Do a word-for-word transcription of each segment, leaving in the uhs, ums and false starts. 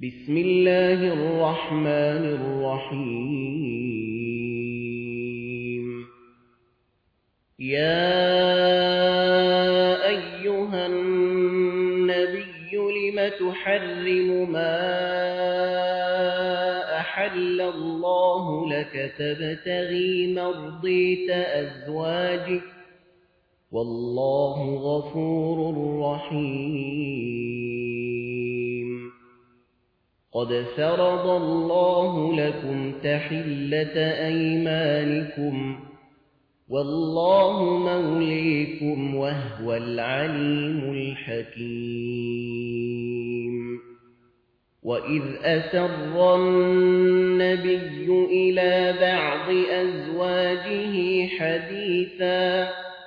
بسم الله الرحمن الرحيم. يا أيها النبي لم تحرم ما أحل الله لك تبتغي مرضية أزواجك والله غفور رحيم. قد فرض الله لكم تحلة أيمانكم والله موليكم وهو العليم الحكيم. وإذ أسر النبي إلى بعض أزواجه حديثا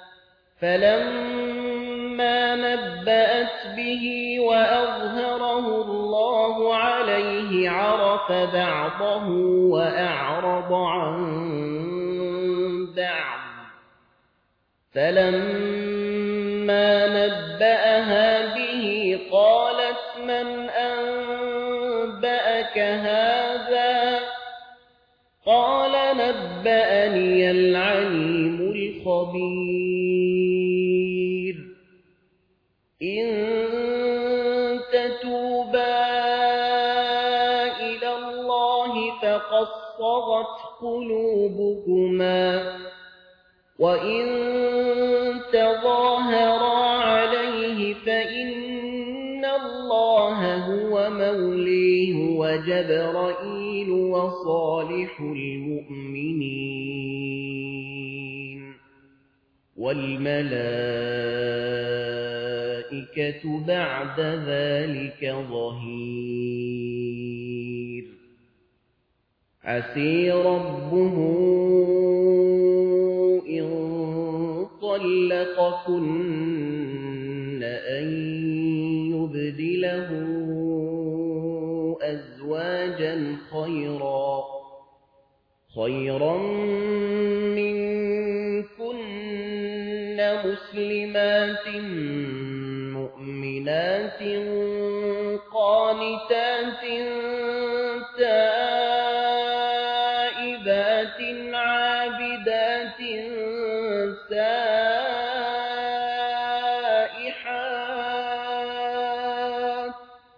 فلما نبأت به وأظهره الله عليه عرف بعضه وأعرض عن بعض فلما نبأها به قالت من أنبأك هذا قال نبأني العليم الخبير. إن تتوبا إلى الله فقد صغت قلوبكما وإن تظاهرا عليه فإن الله هو موليه وجبرائيل وصالح المؤمنين والملائكة بعد ذلك ظهير. عسى ربه إن طلقكن أن يبدله أزواجا خيرا خيرا منكن مسلمات مؤمنات قانتات تائبات عابدات سائحات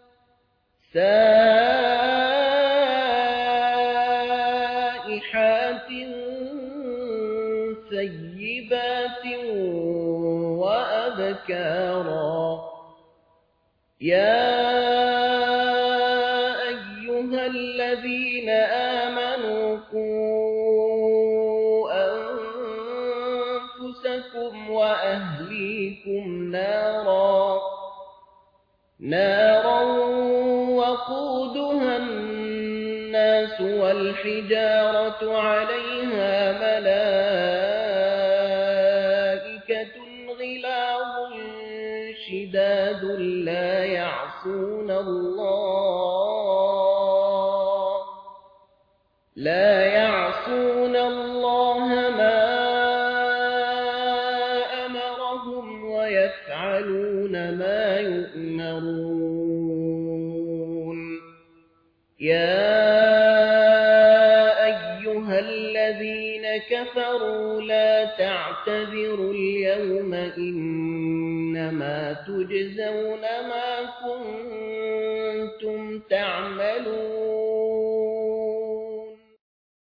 سائحات ثيبات وأبكارا. يا أيها الذين آمنوا قوا أنفسكم وأهليكم نارا نارا وقودها الناس والحجارة عليها ملائكة غلاظ شداد لا يعصون الله لا يعصون الله ما أمرهم ويفعلون ما يؤمرون. يا أيها الذين كفروا لا تعتذروا اليوم إنما تجزون ما كنتم تعملون.